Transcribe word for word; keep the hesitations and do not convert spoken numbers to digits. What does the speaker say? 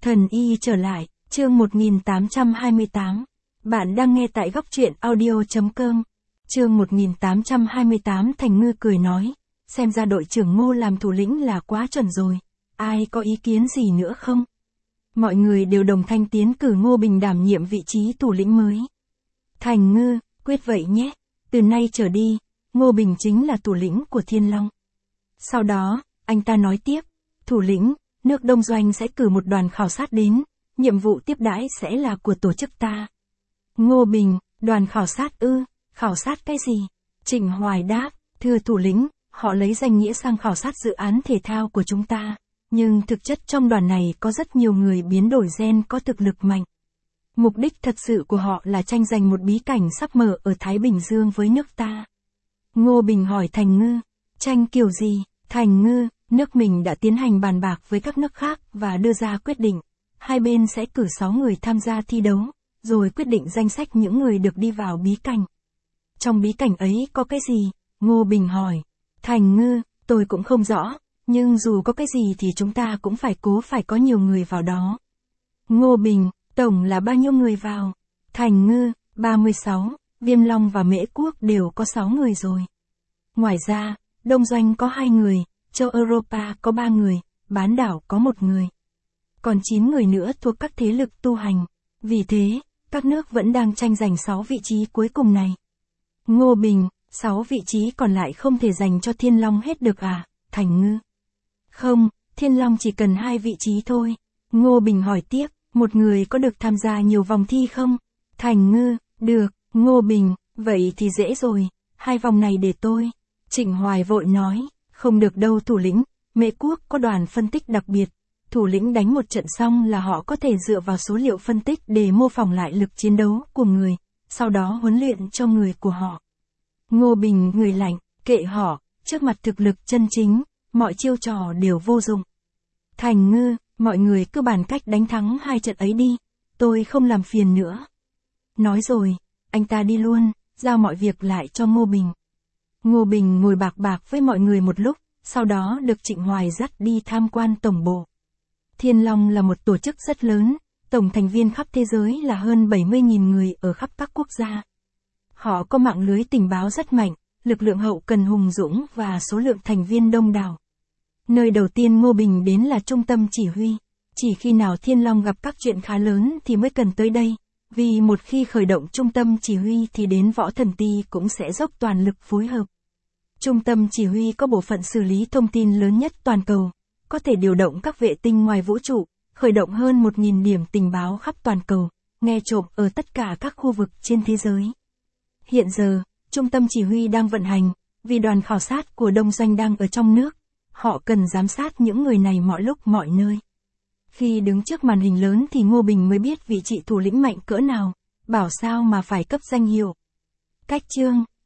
Thần y trở lại, chương một nghìn tám trăm hai mươi tám. Bạn đang nghe tại góc truyện audio chấm com. Chương một nghìn tám trăm hai mươi tám. Thành Ngư cười nói, xem ra đội trưởng Ngô làm thủ lĩnh là quá chuẩn rồi. Ai có ý kiến gì nữa không? Mọi người đều đồng thanh tiến cử Ngô Bình đảm nhiệm vị trí thủ lĩnh mới. Thành Ngư, quyết vậy nhé. Từ nay trở đi, Ngô Bình chính là thủ lĩnh của Thiên Long. Sau đó, anh ta nói tiếp, thủ lĩnh, nước Đông Doanh sẽ cử một đoàn khảo sát đến, nhiệm vụ tiếp đãi sẽ là của tổ chức ta. Ngô Bình, đoàn khảo sát ư, khảo sát cái gì? Trịnh Hoài đáp, thưa thủ lĩnh, họ lấy danh nghĩa sang khảo sát dự án thể thao của chúng ta, nhưng thực chất trong đoàn này có rất nhiều người biến đổi gen có thực lực mạnh. Mục đích thật sự của họ là tranh giành một bí cảnh sắp mở ở Thái Bình Dương với nước ta. Ngô Bình hỏi Thành Ngư, tranh kiểu gì? Thành Ngư, nước mình đã tiến hành bàn bạc với các nước khác và đưa ra quyết định. Hai bên sẽ cử sáu người tham gia thi đấu, rồi quyết định danh sách những người được đi vào bí cảnh. Trong bí cảnh ấy có cái gì? Ngô Bình hỏi. Thành Ngư, tôi cũng không rõ, nhưng dù có cái gì thì chúng ta cũng phải cố phải có nhiều người vào đó. Ngô Bình, tổng là bao nhiêu người vào? Thành Ngư, ba mươi sáu, Viêm Long và Mễ Quốc đều có sáu người rồi. Ngoài ra, Đông Doanh có hai người, châu Europa có ba người, bán đảo có một người. Còn chín người nữa thuộc các thế lực tu hành. Vì thế, các nước vẫn đang tranh giành sáu vị trí cuối cùng này. Ngô Bình, sáu vị trí còn lại không thể dành cho Thiên Long hết được à? Thành Ngư. Không, Thiên Long chỉ cần hai vị trí thôi. Ngô Bình hỏi tiếp, một người có được tham gia nhiều vòng thi không? Thành Ngư, được. Ngô Bình, vậy thì dễ rồi, hai vòng này để tôi. Trịnh Hoài vội nói, không được đâu thủ lĩnh, Mễ Quốc có đoàn phân tích đặc biệt. Thủ lĩnh đánh một trận xong là họ có thể dựa vào số liệu phân tích để mô phỏng lại lực chiến đấu của người, sau đó huấn luyện cho người của họ. Ngô Bình người lạnh, kệ họ, trước mặt thực lực chân chính, mọi chiêu trò đều vô dụng. Thành Ngư, mọi người cứ bàn cách đánh thắng hai trận ấy đi, tôi không làm phiền nữa. Nói rồi, anh ta đi luôn, giao mọi việc lại cho Ngô Bình. Ngô Bình ngồi bạc bạc với mọi người một lúc, sau đó được Trịnh Hoài dắt đi tham quan tổng bộ. Thiên Long là một tổ chức rất lớn, tổng thành viên khắp thế giới là hơn bảy mươi nghìn người ở khắp các quốc gia. Họ có mạng lưới tình báo rất mạnh, lực lượng hậu cần hùng dũng và số lượng thành viên đông đảo. Nơi đầu tiên Ngô Bình đến là trung tâm chỉ huy, chỉ khi nào Thiên Long gặp các chuyện khá lớn thì mới cần tới đây, vì một khi khởi động trung tâm chỉ huy thì đến Võ Thần Ti cũng sẽ dốc toàn lực phối hợp. Trung tâm chỉ huy có bộ phận xử lý thông tin lớn nhất toàn cầu, có thể điều động các vệ tinh ngoài vũ trụ, khởi động hơn một nghìn điểm tình báo khắp toàn cầu, nghe trộm ở tất cả các khu vực trên thế giới. Hiện giờ, trung tâm chỉ huy đang vận hành, vì đoàn khảo sát của Đông Doanh đang ở trong nước, họ cần giám sát những người này mọi lúc mọi nơi. Khi đứng trước màn hình lớn thì Ngô Bình mới biết vị trí thủ lĩnh mạnh cỡ nào, bảo sao mà phải cấp danh hiệu. Cách chương